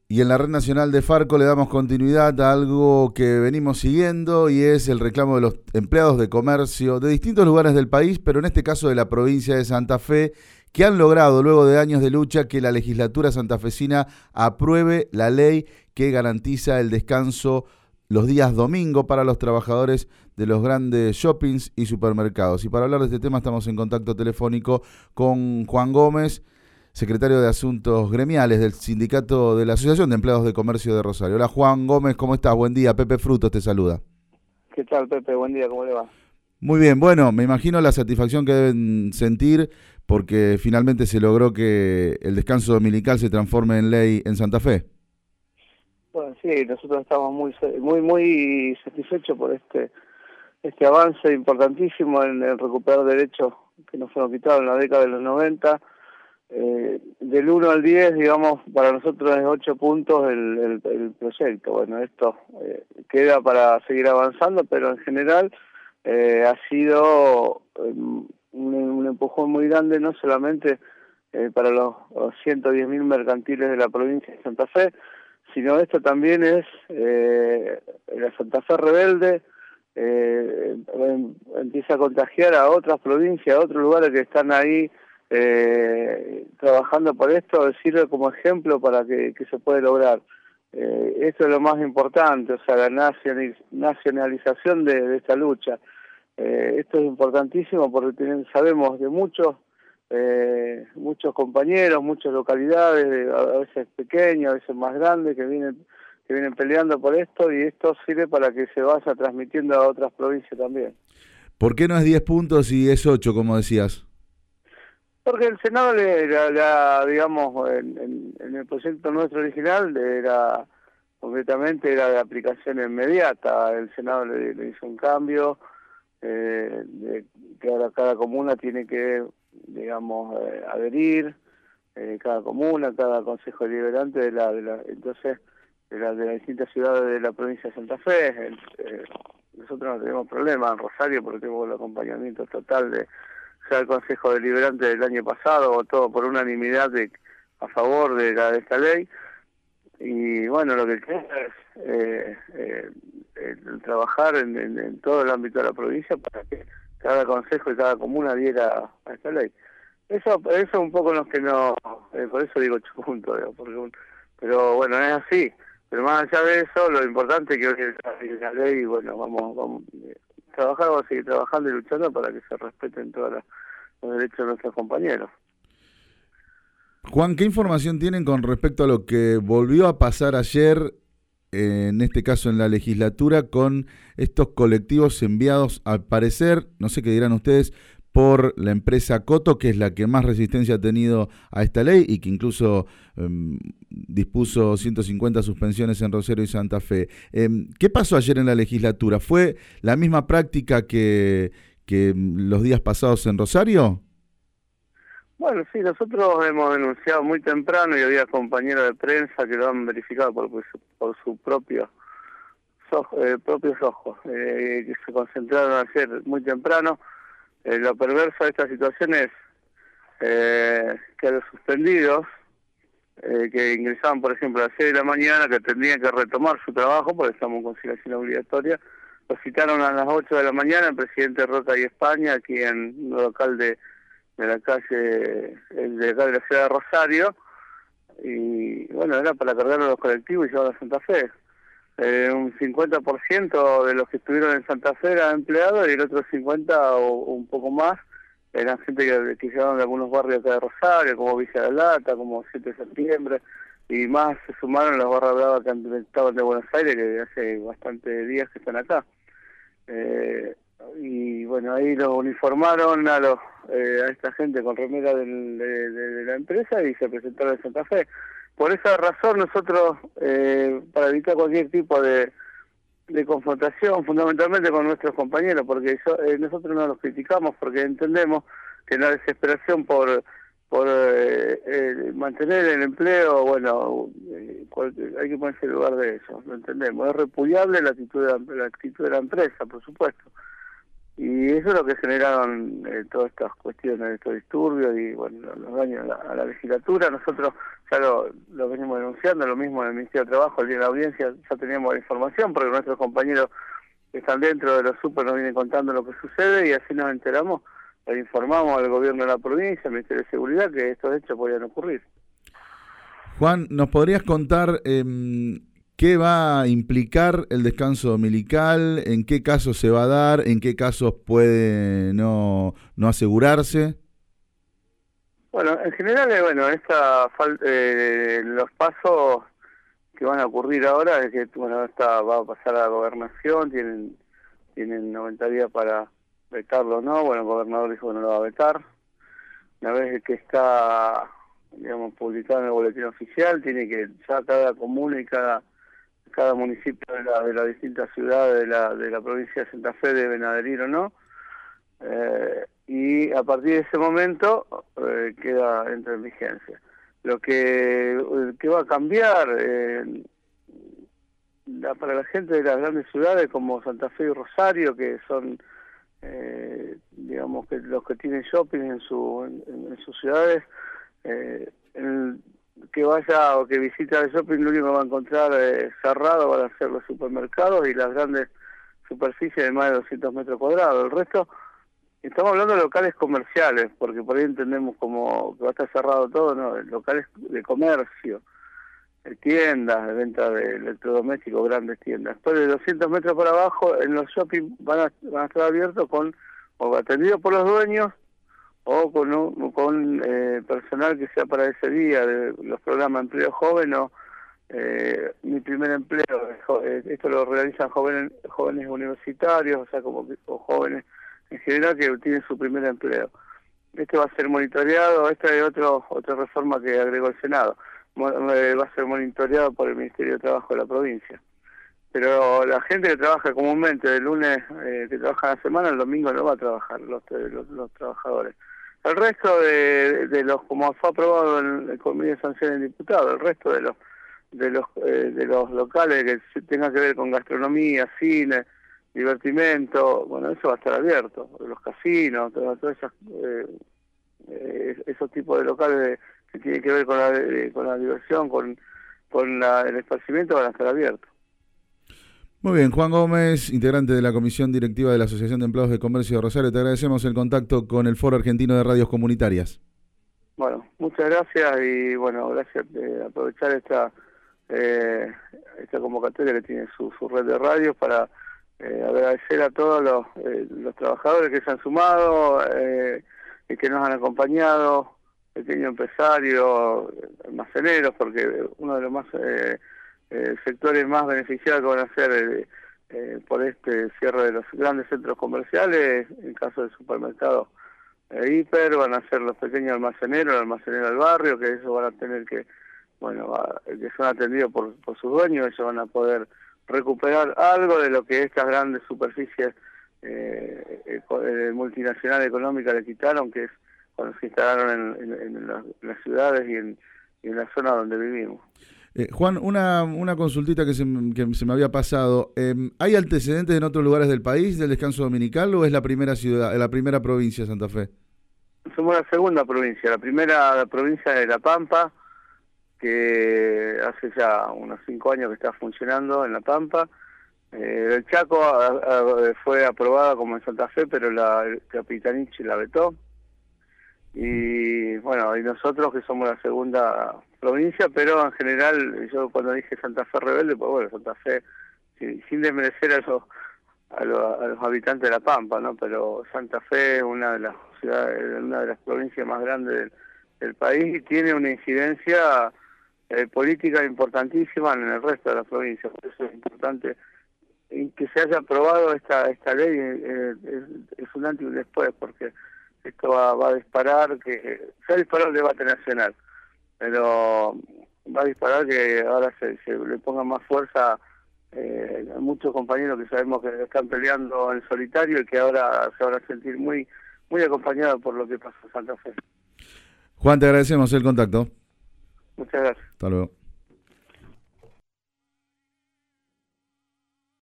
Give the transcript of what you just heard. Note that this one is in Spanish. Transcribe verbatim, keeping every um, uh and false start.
Y en la red nacional de Farco le damos continuidad a algo que venimos siguiendo y es el reclamo de los empleados de comercio de distintos lugares del país, pero en este caso de la provincia de Santa Fe, que han logrado, luego de años de lucha, que la legislatura santafesina apruebe la ley que garantiza el descanso los días domingo para los trabajadores de los grandes shoppings y supermercados. Y para hablar de este tema estamos en contacto telefónico con Juan Gómez, secretario de Asuntos Gremiales del Sindicato de la Asociación de Empleados de Comercio de Rosario. Hola Juan Gómez, ¿cómo estás? Buen día, Pepe Frutos te saluda. ¿Qué tal, Pepe? Buen día, ¿cómo le va? Muy bien, bueno, me imagino la satisfacción que deben sentir porque finalmente se logró que el descanso dominical se transforme en ley en Santa Fe. Bueno, sí, nosotros estamos muy muy muy satisfechos por este este avance importantísimo en el recuperar derechos que nos fueron quitados en la década de los noventa. Eh, del uno al diez, digamos, para nosotros es ocho puntos el, el, el proyecto. Bueno, esto eh, queda para seguir avanzando, pero en general eh, ha sido eh, un, un empujón muy grande, no solamente eh, para los, los ciento diez mil mercantiles de la provincia de Santa Fe, sino esto también es eh, la Santa Fe rebelde, eh, empieza a contagiar a otras provincias, a otros lugares que están ahí Eh, trabajando por esto, sirve como ejemplo para que, que se puede lograr. Eh, esto es lo más importante, o sea, la nacionalización de, de esta lucha. Eh, esto es importantísimo porque tienen, sabemos de muchos eh, muchos compañeros, muchas localidades, a veces pequeñas, a veces más grandes, que vienen que vienen peleando por esto, y esto sirve para que se vaya transmitiendo a otras provincias también. ¿Por qué no es diez puntos y es ocho, como decías? Porque el Senado, le, la, la, digamos, en, en, en el proyecto nuestro original, era concretamente era de aplicación inmediata. El Senado le, le hizo un cambio, eh, de, que ahora cada comuna tiene que, digamos, eh, adherir, eh, cada comuna, cada consejo deliberante de la, de la entonces de, la, de las distintas ciudades de la provincia de Santa Fe. El, eh, nosotros no tenemos problema en Rosario porque tenemos el acompañamiento total de sea el Consejo Deliberante del año pasado, votó por unanimidad de, a favor de, la, de esta ley, y bueno, lo que queda es eh, eh, el trabajar en, en, en todo el ámbito de la provincia para que cada consejo y cada comuna adhiera a esta ley. Eso eso es un poco los que no, eh, por eso digo ocho puntos, digo, porque un, pero bueno, es así. Pero más allá de eso, lo importante es que hoy es la ley, y bueno, vamos, vamos eh, trabajar, vamos a seguir trabajando y luchando para que se respeten todos los derechos de nuestros compañeros. Juan, ¿qué información tienen con respecto a lo que volvió a pasar ayer, eh, en este caso en la legislatura, con estos colectivos enviados, al parecer, no sé qué dirán ustedes, por la empresa Coto, que es la que más resistencia ha tenido a esta ley y que incluso eh, dispuso ciento cincuenta suspensiones en Rosario y Santa Fe? Eh, ¿Qué pasó ayer en la legislatura? ¿Fue la misma práctica que, que los días pasados en Rosario? Bueno, sí, nosotros hemos denunciado muy temprano y había compañeros de prensa que lo han verificado por, por, su, por sus propios, eh, propios ojos, eh, que se concentraron ayer muy temprano. Eh, lo perverso de esta situación es eh, que a los suspendidos, eh, que ingresaban, por ejemplo, a las seis de la mañana, que tendrían que retomar su trabajo, porque estamos en conciliación obligatoria, los citaron a las ocho de la mañana en Presidente Roca y España, aquí en un local de, de la calle, de acá de la ciudad de Rosario, y bueno, era para cargar a los colectivos y llevarlos a Santa Fe. Eh, un cincuenta por ciento de los que estuvieron en Santa Fe eran empleados y el otro cincuenta por ciento o un poco más eran gente que, que llegaron de algunos barrios acá de Rosario, como Villa de la Lata, como siete de septiembre, y más se sumaron las barras bravas que estaban de Buenos Aires, que hace bastantes días que están acá. Eh, y bueno, ahí los uniformaron a los eh, a esta gente con remera del, de, de, de la empresa y se presentaron en Santa Fe. Por esa razón nosotros, eh, para evitar cualquier tipo de, de confrontación, fundamentalmente con nuestros compañeros, porque yo, eh, nosotros no los criticamos porque entendemos que la desesperación por por eh, eh, mantener el empleo, bueno, eh, cual, hay que ponerse en lugar de eso, lo entendemos. Es repudiable la actitud de la, la actitud de la empresa, por supuesto, Y eso es lo que generaron eh, todas estas cuestiones, estos disturbios y bueno, los daños a la, a la legislatura. Nosotros ya lo, lo venimos denunciando, lo mismo en el Ministerio de Trabajo, el día de la audiencia ya teníamos la información porque nuestros compañeros que están dentro de los super nos vienen contando lo que sucede y así nos enteramos e informamos al gobierno de la provincia, al Ministerio de Seguridad, que estos hechos podían ocurrir. Juan, ¿nos podrías contar eh, qué va a implicar el descanso dominical? ¿En qué casos se va a dar? ¿En qué casos puede no, no asegurarse? Bueno, en general, eh, bueno, esta fal eh, los pasos que van a ocurrir ahora es que bueno, esta va a pasar a la gobernación, tienen tienen noventa días para vetarlo, ¿no? Bueno, el gobernador dijo que no lo va a vetar. Una vez que está, digamos, publicado en el boletín oficial, tiene que ya cada comuna y cada cada municipio de, la, de las distintas ciudades de la de la provincia de Santa Fe deben adherir o no. Eh, y a partir de ese momento eh, queda entra en vigencia. Lo que, que va a cambiar eh, la, para la gente de las grandes ciudades como Santa Fe y Rosario, que son eh, digamos que los que tienen shopping en su en, en sus ciudades, eh, el que vaya o que visita el shopping, lo único que va a encontrar eh, cerrado van a ser los supermercados y las grandes superficies de más de doscientos metros cuadrados. El resto, estamos hablando de locales comerciales, porque por ahí entendemos como que va a estar cerrado todo, no, locales de comercio, de tiendas, de venta de electrodomésticos, grandes tiendas. Después de doscientos metros por abajo, en los shopping van a, van a estar abiertos con o atendidos por los dueños o con un, con eh, personal que sea para ese día, de los programas de empleo joven o eh, mi primer empleo. Eh, esto lo realizan jóvenes jóvenes universitarios, o sea, como que, o jóvenes en general que tienen su primer empleo. Este va a ser monitoreado, esta es otro, otra reforma que agregó el Senado, va a ser monitoreado por el Ministerio de Trabajo de la provincia. Pero la gente que trabaja comúnmente de lunes, eh, que trabaja la semana, el domingo no va a trabajar los, los, los trabajadores. El resto de, de los, como fue aprobado en el Comité de Sanción del Diputado, el resto de los de los eh, de los locales que tengan que ver con gastronomía, cine, divertimento, bueno, eso va a estar abierto, los casinos, todos todo esos, eh, eh, esos tipos de locales de, que tienen que ver con la, de, con la diversión, con, con la, el esparcimiento, van a estar abiertos. Muy bien, Juan Gómez, integrante de la Comisión Directiva de la Asociación de Empleados de Comercio de Rosario, te agradecemos el contacto con el Foro Argentino de Radios Comunitarias. Bueno, muchas gracias y bueno, gracias de aprovechar esta eh, esta convocatoria que tiene su, su red de radios para eh, agradecer a todos los, eh, los trabajadores que se han sumado eh, y que nos han acompañado, pequeños empresarios, almaceneros, porque uno de los más eh, eh, sectores más beneficiados que van a ser eh, eh, por este cierre de los grandes centros comerciales, en caso de supermercados eh, hiper, van a ser los pequeños almaceneros, el almacenero del barrio, que eso van a tener que, bueno, va, que son atendidos por, por sus dueños, ellos van a poder recuperar algo de lo que estas grandes superficies eh, eh, multinacionales económicas le quitaron, que es cuando se instalaron en, en, en, las, en las ciudades y en, y en la zona donde vivimos. Eh, Juan, una, una consultita que se, que se me había pasado. Eh, ¿Hay antecedentes en otros lugares del país del descanso dominical o es la primera ciudad, la primera provincia de Santa Fe? Somos la segunda provincia. La primera la provincia de La Pampa, que hace ya unos cinco años que está funcionando en La Pampa. Eh, el Chaco a, a, fue aprobada como en Santa Fe, pero la Capitaniche la vetó. Y bueno, y nosotros que somos la segunda provincia, pero en general, yo cuando dije Santa Fe rebelde, pues bueno, Santa Fe, sin, sin desmerecer a los, a, los, a los habitantes de La Pampa, ¿no? Pero Santa Fe es una de las ciudades, una de las provincias más grandes del, del país y tiene una incidencia eh, política importantísima en el resto de las provincias. Por eso es importante que se haya aprobado esta esta ley, eh, es, es un antes y un después, porque esto va, va a disparar, que se ha disparado el debate nacional, pero va a disparar que ahora se, se le ponga más fuerza eh, a muchos compañeros que sabemos que están peleando en solitario y que ahora se van a sentir muy muy acompañados por lo que pasa en Santa Fe. Juan, te agradecemos el contacto. Muchas gracias. Hasta luego.